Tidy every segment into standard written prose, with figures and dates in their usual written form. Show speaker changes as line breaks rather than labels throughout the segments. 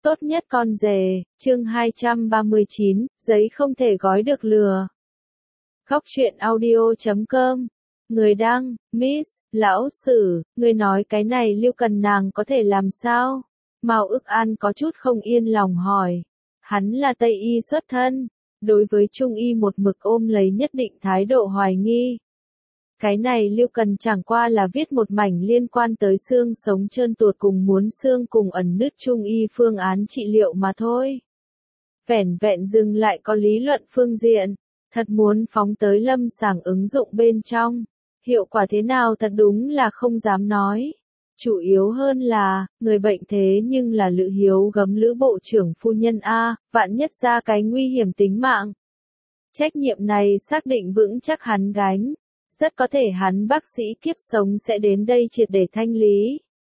Tốt nhất con rể, chương 239, giấy không thể gói được lừa. Góc truyện audio.com. Người đăng, Miss, lão sử, người nói cái này Lưu Cần nàng có thể làm sao? Mao Ức An có chút không yên lòng hỏi. Hắn là Tây y xuất thân, đối với Trung y một mực ôm lấy nhất định thái độ hoài nghi. Cái này Lưu Cần chẳng qua là viết một mảnh liên quan tới xương sống trơn tuột cùng muốn xương cùng ẩn nứt Trung y phương án trị liệu mà thôi. Vẻn vẹn dừng lại có lý luận phương diện, thật muốn phóng tới lâm sàng ứng dụng bên trong. Hiệu quả thế nào thật đúng là không dám nói. Chủ yếu hơn là, người bệnh thế nhưng là Lữ Hiếu gấm Lữ bộ trưởng phu nhân A, vạn nhất ra cái nguy hiểm tính mạng. Trách nhiệm này xác định vững chắc hắn gánh. Rất có thể hắn bác sĩ kiếp sống sẽ đến đây triệt để thanh lý.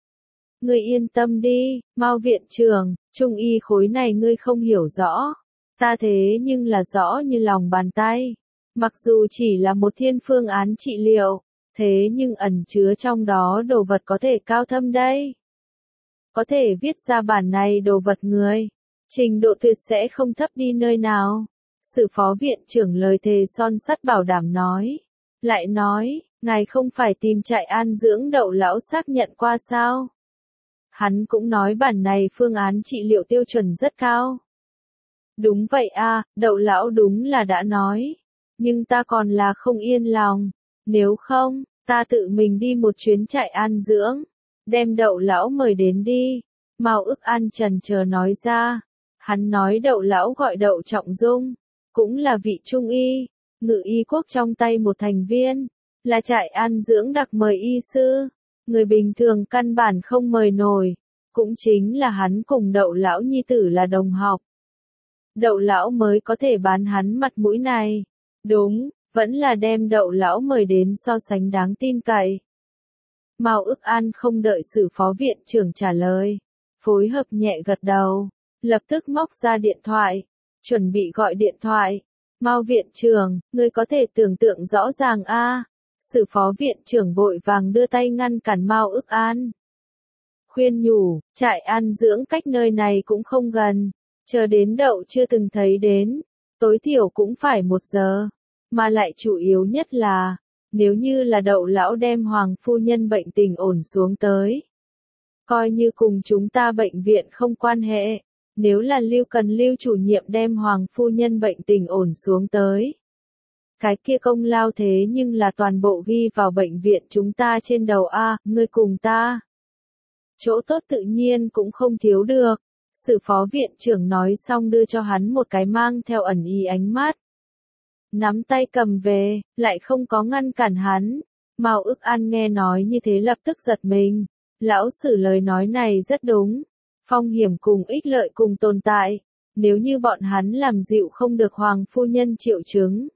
Ngươi yên tâm đi, Mao viện trưởng, Trung y khối này ngươi không hiểu rõ. Ta thế nhưng là rõ như lòng bàn tay. Mặc dù chỉ là một thiên phương án trị liệu, thế nhưng ẩn chứa trong đó đồ vật có thể cao thâm đây. Có thể viết ra bản này đồ vật người, trình độ tuyệt sẽ không thấp đi nơi nào. Sử phó viện trưởng lời thề son sắt bảo đảm nói. Lại nói, ngài không phải tìm trại an dưỡng Đậu lão xác nhận qua sao? Hắn cũng nói bản này phương án trị liệu tiêu chuẩn rất cao. Đúng vậy a, Đậu lão đúng là đã nói. Nhưng ta còn là không yên lòng. Nếu không, ta tự mình đi một chuyến trại an dưỡng. Đem Đậu lão mời đến đi. Mao Ức An chần chờ nói ra. Hắn nói Đậu lão gọi Đậu Trọng Dung. Cũng là vị trung y. Ngự y quốc trong tay một thành viên, là trại an dưỡng đặc mời y sư, người bình thường căn bản không mời nổi, cũng chính là hắn cùng Đậu lão nhi tử là đồng học. Đậu lão mới có thể bán hắn mặt mũi này, đúng, vẫn là đem Đậu lão mời đến so sánh đáng tin cậy. Mao Ức An không đợi Sử phó viện trưởng trả lời, phối hợp nhẹ gật đầu, lập tức móc ra điện thoại, chuẩn bị gọi điện thoại. Mao viện trưởng, ngươi có thể tưởng tượng rõ ràng a? Sử phó viện trưởng vội vàng đưa tay ngăn cản Mao Ức An. Khuyên nhủ, trại an dưỡng cách nơi này cũng không gần, chờ đến Đậu chưa từng thấy đến, tối thiểu cũng phải 1 giờ, mà lại chủ yếu nhất là, nếu như là Đậu lão đem hoàng phu nhân bệnh tình ổn xuống tới. Coi như cùng chúng ta bệnh viện không quan hệ. Nếu là Lưu chủ nhiệm đem hoàng phu nhân bệnh tình ổn xuống tới. Cái kia công lao thế nhưng là toàn bộ ghi vào bệnh viện chúng ta trên đầu a, ngươi cùng ta. Chỗ tốt tự nhiên cũng không thiếu được. Sử phó viện trưởng nói xong đưa cho hắn một cái mang theo ẩn ý ánh mắt. Nắm tay cầm về, lại không có ngăn cản hắn. Mao Ức An nghe nói như thế lập tức giật mình. Lão Sử lời nói này rất đúng. Phong hiểm cùng ích lợi cùng tồn tại, nếu như bọn hắn làm dịu không được hoàng phu nhân triệu chứng.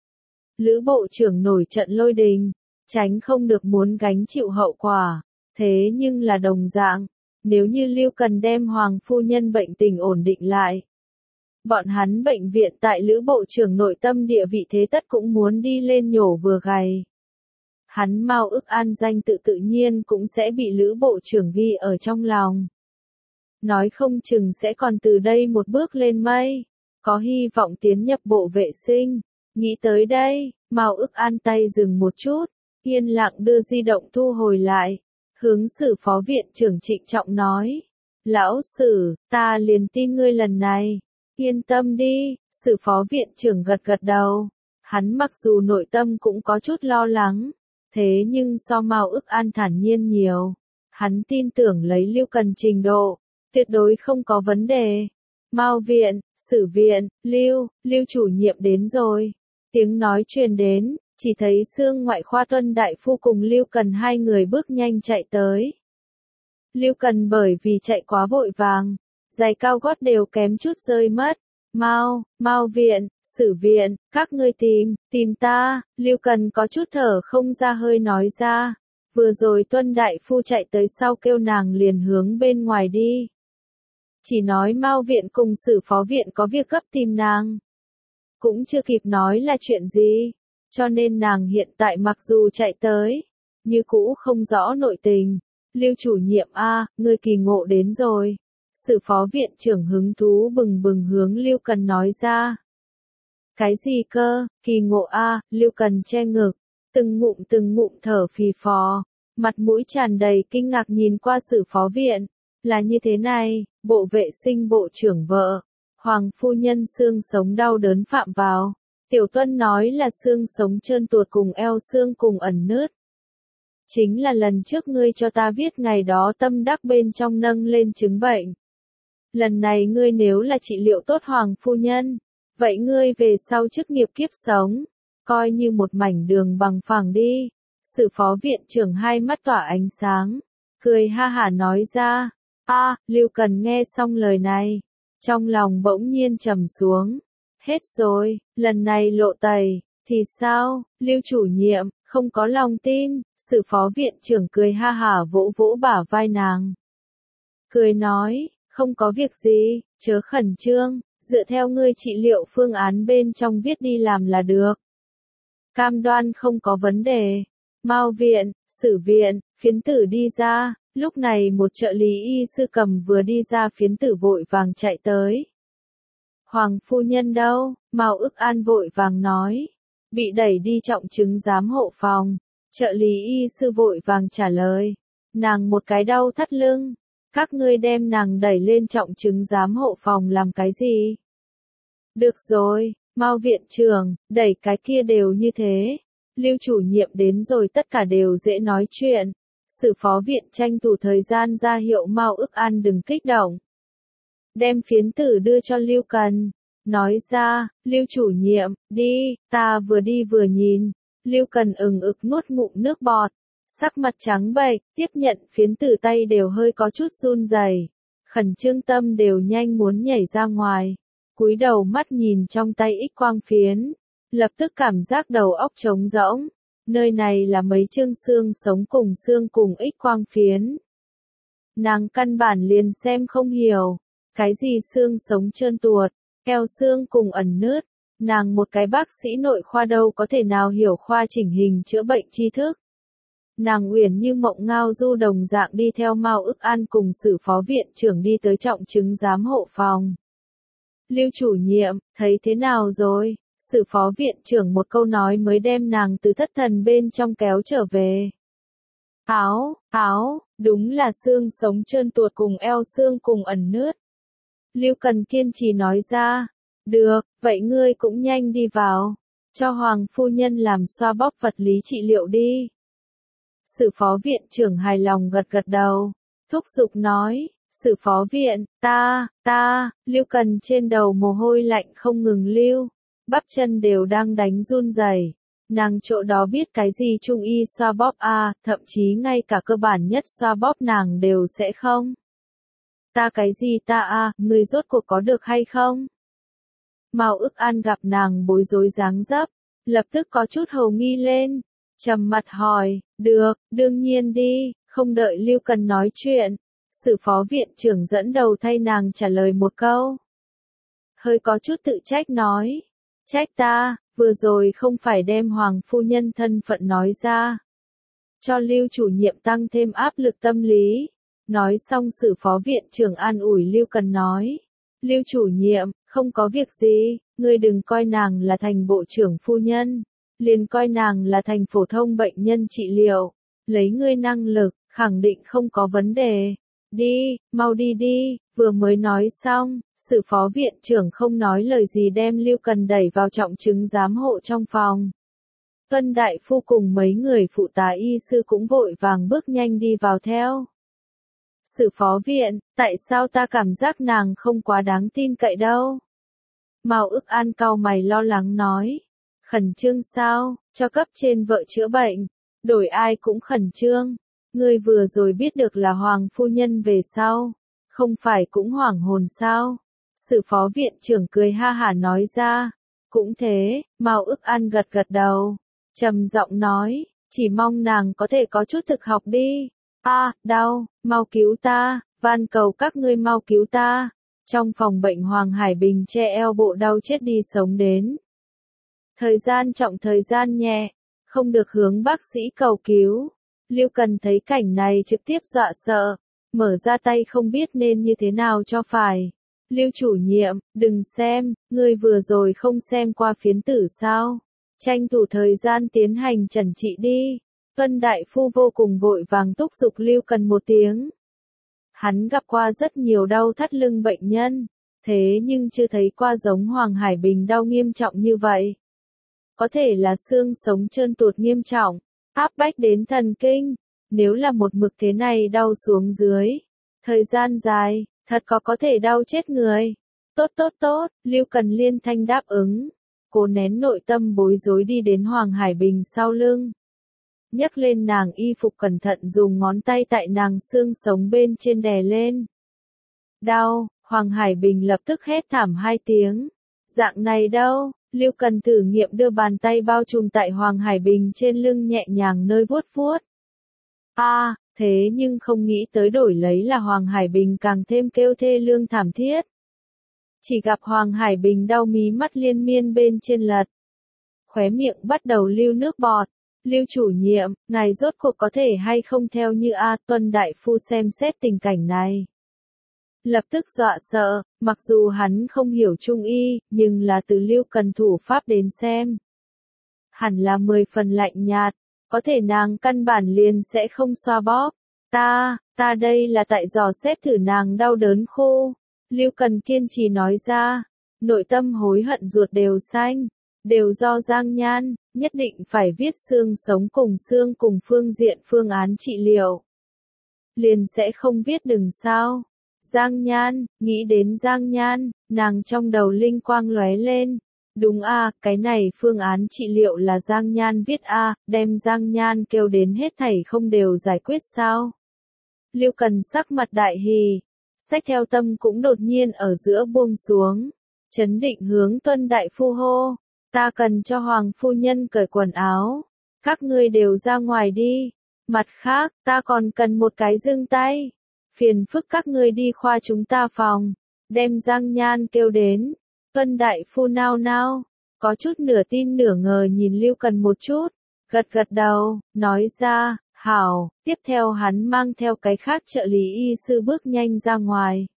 Lữ bộ trưởng nổi trận lôi đình, tránh không được muốn gánh chịu hậu quả, thế nhưng là đồng dạng, nếu như Lưu Cần đem hoàng phu nhân bệnh tình ổn định lại. Bọn hắn bệnh viện tại Lữ bộ trưởng nội tâm địa vị thế tất cũng muốn đi lên nhổ vừa gầy. Hắn Mao Ức An danh tự tự nhiên cũng sẽ bị Lữ bộ trưởng ghi ở trong lòng. Nói không chừng sẽ còn từ đây một bước lên mây, có hy vọng tiến nhập bộ vệ sinh. Nghĩ tới đây, Mao Ức An tay dừng một chút, yên lặng đưa di động thu hồi lại, hướng Sử phó viện trưởng trịnh trọng nói. Lão Sử, ta liền tin ngươi lần này, yên tâm đi. Sử phó viện trưởng gật gật đầu, hắn mặc dù nội tâm cũng có chút lo lắng, thế nhưng so Mao Ức An thản nhiên nhiều, hắn tin tưởng lấy Lưu Cần trình độ. Tuyệt đối không có vấn đề. Mao viện, Sử viện, Lưu chủ nhiệm đến rồi. Tiếng nói truyền đến, chỉ thấy Xương ngoại khoa Tuân đại phu cùng Lưu Cần hai người bước nhanh chạy tới. Lưu Cần bởi vì chạy quá vội vàng, giày cao gót đều kém chút rơi mất. Mao viện, Sử viện, các ngươi tìm ta. Lưu Cần có chút thở không ra hơi nói ra. Vừa rồi Tuân đại phu chạy tới sau kêu nàng liền hướng bên ngoài đi. Chỉ nói Mao viện cùng Sử phó viện có việc gấp tìm nàng. Cũng chưa kịp nói là chuyện gì, cho nên nàng hiện tại mặc dù chạy tới, như cũ không rõ nội tình. Lưu chủ nhiệm a, ngươi kỳ ngộ đến rồi. Sử phó viện trưởng hứng thú bừng bừng hướng Lưu Cần nói ra. Cái gì cơ, kỳ ngộ a, Lưu Cần che ngực, từng ngụm thở phì phò, mặt mũi tràn đầy kinh ngạc nhìn qua Sử phó viện. Là như thế này, bộ vệ sinh bộ trưởng vợ, Hoàng phu nhân xương sống đau đớn phạm vào. Tiểu Tuân nói là xương sống trơn tuột cùng eo xương cùng ẩn nứt. Chính là lần trước ngươi cho ta viết ngày đó tâm đắc bên trong nâng lên chứng bệnh. Lần này ngươi nếu là trị liệu tốt Hoàng phu nhân, vậy ngươi về sau chức nghiệp kiếp sống, coi như một mảnh đường bằng phẳng đi. Sử phó viện trưởng hai mắt tỏa ánh sáng, cười ha hả nói ra. Lưu Cần nghe xong lời này, trong lòng bỗng nhiên trầm xuống. Hết rồi, lần này lộ tẩy, thì sao, Lưu chủ nhiệm, không có lòng tin. Sử phó viện trưởng cười ha hả vỗ vỗ bả vai nàng. Cười nói, không có việc gì, chớ khẩn trương, dựa theo ngươi trị liệu phương án bên trong viết đi làm là được. Cam đoan không có vấn đề. Mao viện, Sử viện, phiến tử đi ra, lúc này một trợ lý y sư cầm vừa đi ra phiến tử vội vàng chạy tới. Hoàng phu nhân đâu? Mao Ức An vội vàng nói. Bị đẩy đi trọng chứng giám hộ phòng. Trợ lý y sư vội vàng trả lời. Nàng một cái đau thắt lưng. Các ngươi đem nàng đẩy lên trọng chứng giám hộ phòng làm cái gì? Được rồi, Mao viện trưởng, đẩy cái kia đều như thế. Lưu chủ nhiệm đến rồi tất cả đều dễ nói chuyện. Sử phó viện tranh thủ thời gian ra hiệu Mao Ức An đừng kích động. Đem phiến tử đưa cho Lưu Cần. Nói ra, Lưu chủ nhiệm, đi, ta vừa đi vừa nhìn. Lưu Cần ực nuốt ngụm nước bọt. Sắc mặt trắng bệch, tiếp nhận phiến tử tay đều hơi có chút run rẩy, khẩn trương tâm đều nhanh muốn nhảy ra ngoài. Cúi đầu mắt nhìn trong tay X quang phiến, lập tức cảm giác đầu óc trống rỗng. Nơi này là mấy chương xương cùng X quang phiến. Nàng căn bản liền xem không hiểu, cái gì xương sống trơn tuột, eo xương cùng ẩn nứt. Nàng một cái bác sĩ nội khoa đâu có thể nào hiểu khoa chỉnh hình chữa bệnh tri thức. Nàng uyển như mộng ngao du đồng dạng đi theo Mao Ức An cùng Sử phó viện trưởng đi tới trọng chứng giám hộ phòng. Lưu chủ nhiệm, thấy thế nào rồi? Sử phó viện trưởng một câu nói mới đem nàng từ thất thần bên trong kéo trở về. Đúng là xương sống trơn tuột cùng eo xương cùng ẩn nứt. Lưu Cần kiên trì nói ra. Được, vậy ngươi cũng nhanh đi vào. Cho Hoàng phu nhân làm xoa bóp vật lý trị liệu đi. Sử phó viện trưởng hài lòng gật gật đầu. Thúc giục nói. Sử phó viện, Lưu Cần trên đầu mồ hôi lạnh không ngừng lưu. Bắp chân đều đang đánh run rẩy. Nàng chỗ đó biết cái gì trung y xoa bóp thậm chí ngay cả cơ bản nhất xoa bóp nàng đều sẽ không. Ta cái gì ngươi rốt cuộc có được hay không? Mao Ức An gặp nàng bối rối dáng dấp, lập tức có chút hồ nghi lên, trầm mặt hỏi, được, đương nhiên đi, không đợi Lưu Cần nói chuyện. Sử phó viện trưởng dẫn đầu thay nàng trả lời một câu. Hơi có chút tự trách nói. Trách ta, vừa rồi không phải đem Hoàng phu nhân thân phận nói ra. Cho Lưu chủ nhiệm tăng thêm áp lực tâm lý. Nói xong Sử phó viện trưởng an ủi Lưu Cần nói. Lưu chủ nhiệm, không có việc gì, ngươi đừng coi nàng là thành bộ trưởng phu nhân. Liền coi nàng là thành phổ thông bệnh nhân trị liệu. Lấy ngươi năng lực, khẳng định không có vấn đề. Đi, mau đi, vừa mới nói xong, Sử phó viện trưởng không nói lời gì đem Lưu Cần đẩy vào trọng chứng giám hộ trong phòng. Tuân đại phu cùng mấy người phụ tá y sư cũng vội vàng bước nhanh đi vào theo. Sử phó viện, tại sao ta cảm giác nàng không quá đáng tin cậy đâu? Mao Ức An cau mày lo lắng nói. Khẩn trương sao, cho cấp trên vợ chữa bệnh, đổi ai cũng khẩn trương. Ngươi vừa rồi biết được là Hoàng phu nhân về sau, không phải cũng hoảng hồn sao? Sử phó viện trưởng cười ha hả nói ra. Cũng thế, Mao Ức An gật gật đầu, trầm giọng nói, chỉ mong nàng có thể có chút thực học đi. Đau, mau cứu ta, van cầu các ngươi mau cứu ta. Trong phòng bệnh Hoàng Hải Bình che eo bộ đau chết đi sống đến. Thời gian trọng thời gian nhẹ, không được hướng bác sĩ cầu cứu. Lưu Cần thấy cảnh này trực tiếp dọa sợ, mở ra tay không biết nên như thế nào cho phải. Lưu chủ nhiệm, đừng xem, ngươi vừa rồi không xem qua phiến tử sao? Tranh thủ thời gian tiến hành trần trị đi. Tuân đại phu vô cùng vội vàng thúc giục Lưu Cần một tiếng. Hắn gặp qua rất nhiều đau thắt lưng bệnh nhân, thế nhưng chưa thấy qua giống Hoàng Hải Bình đau nghiêm trọng như vậy. Có thể là xương sống trơn tuột nghiêm trọng, áp bách đến thần kinh, nếu là một mực thế này đau xuống dưới, thời gian dài, thật có thể đau chết người. Tốt, Lưu Cần liên thanh đáp ứng, cố nén nội tâm bối rối đi đến Hoàng Hải Bình sau lưng. Nhấc lên nàng y phục cẩn thận dùng ngón tay tại nàng xương sống bên trên đè lên. Đau, Hoàng Hải Bình lập tức hét thảm 2 tiếng. Dạng này đâu, Lưu Cần thử nghiệm đưa bàn tay bao trùm tại Hoàng Hải Bình trên lưng nhẹ nhàng nơi vuốt vuốt. Thế nhưng không nghĩ tới đổi lấy là Hoàng Hải Bình càng thêm kêu thê lương thảm thiết. Chỉ gặp Hoàng Hải Bình đau mí mắt liên miên bên trên lật. Khóe miệng bắt đầu lưu nước bọt. Lưu chủ nhiệm, ngài rốt cuộc có thể hay không theo như Tuân đại phu xem xét tình cảnh này. Lập tức dọa sợ, mặc dù hắn không hiểu trung y, nhưng là từ Lưu Cần thủ pháp đến xem. Hẳn là 10 phần lạnh nhạt, có thể nàng căn bản liền sẽ không xoa bóp. Ta đây là tại dò xét thử nàng đau đớn khô. Lưu Cần kiên trì nói ra, nội tâm hối hận ruột đều xanh, đều do Giang Nhan, nhất định phải viết xương cùng phương diện phương án trị liệu. Liền sẽ không viết đừng sao. Giang Nhan, nghĩ đến Giang Nhan, nàng trong đầu linh quang lóe lên. Đúng cái này phương án trị liệu là Giang Nhan viết đem Giang Nhan kêu đến hết thảy không đều giải quyết sao. Lưu Cần sắc mặt đại hỉ, sách theo tâm cũng đột nhiên ở giữa buông xuống, chấn định hướng Tuân đại phu hô, ta cần cho Hoàng phu nhân cởi quần áo, các ngươi đều ra ngoài đi, mặt khác, ta còn cần một cái giương tay, phiền phức các ngươi đi khoa chúng ta phòng, đem Giang Nhan kêu đến. Tuân đại phu nao nao, có chút nửa tin nửa ngờ nhìn Lưu Cần một chút, gật đầu, nói ra, hảo, tiếp theo hắn mang theo cái khác trợ lý y sư bước nhanh ra ngoài.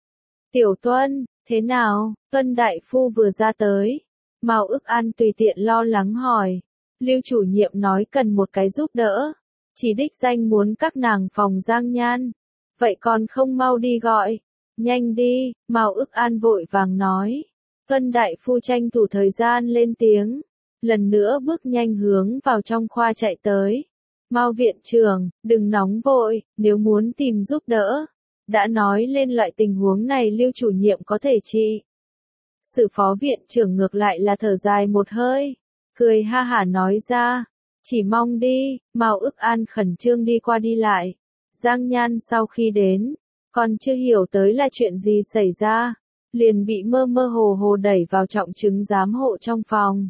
Tiểu Tuân, thế nào? Tuân đại phu vừa ra tới, Mao Ức An tùy tiện lo lắng hỏi, Lưu chủ nhiệm nói cần một cái giúp đỡ, chỉ đích danh muốn các nàng phòng Giang Nhan, vậy còn không mau đi gọi, nhanh đi, Mao Ức An vội vàng nói. Tuân đại phu tranh thủ thời gian lên tiếng, lần nữa bước nhanh hướng vào trong khoa chạy tới. Mao viện trưởng, đừng nóng vội, nếu muốn tìm giúp đỡ, đã nói lên loại tình huống này Lưu chủ nhiệm có thể trị. Sử phó viện trưởng ngược lại là thở dài một hơi, cười ha hả nói ra, chỉ mong đi. Mao Ức An khẩn trương đi qua đi lại. Giang Nhan sau khi đến, còn chưa hiểu tới là chuyện gì xảy ra, liền bị mơ mơ hồ hồ đẩy vào trọng chứng giám hộ trong phòng.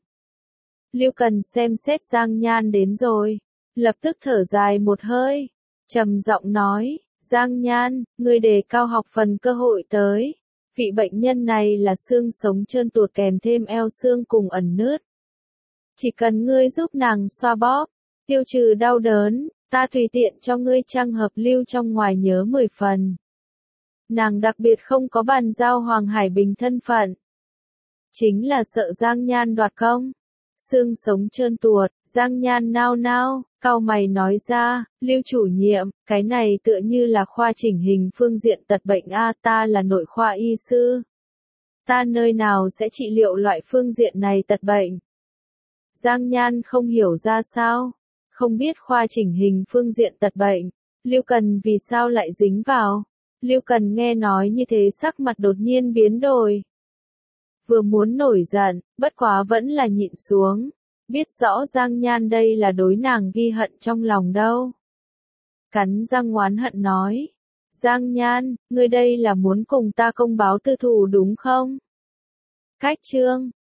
Lưu Cần xem xét Giang Nhan đến rồi, lập tức thở dài một hơi, trầm giọng nói, Giang Nhan, ngươi đề cao học phần cơ hội tới. Vị bệnh nhân này là xương sống trơn tuột kèm thêm eo xương cùng ẩn nướt. Chỉ cần ngươi giúp nàng xoa bóp, tiêu trừ đau đớn, ta tùy tiện cho ngươi trang hợp lưu trong ngoài nhớ 10 phần. Nàng đặc biệt không có bàn giao Hoàng Hải Bình thân phận. Chính là sợ Giang Nhan đoạt công. Xương sống trơn tuột, Giang Nhan nao nao, cau mày nói ra, Lưu chủ nhiệm, cái này tựa như là khoa chỉnh hình phương diện tật bệnh ta là nội khoa y sư. Ta nơi nào sẽ trị liệu loại phương diện này tật bệnh? Giang Nhan không hiểu ra sao, không biết khoa chỉnh hình phương diện tật bệnh, Lưu Cần vì sao lại dính vào. Lưu Cần nghe nói như thế sắc mặt đột nhiên biến đổi. Vừa muốn nổi giận, bất quá vẫn là nhịn xuống, biết rõ Giang Nhan đây là đối nàng ghi hận trong lòng đâu. Cắn răng oán hận nói, Giang Nhan, ngươi đây là muốn cùng ta công báo tư thù đúng không? Cách chương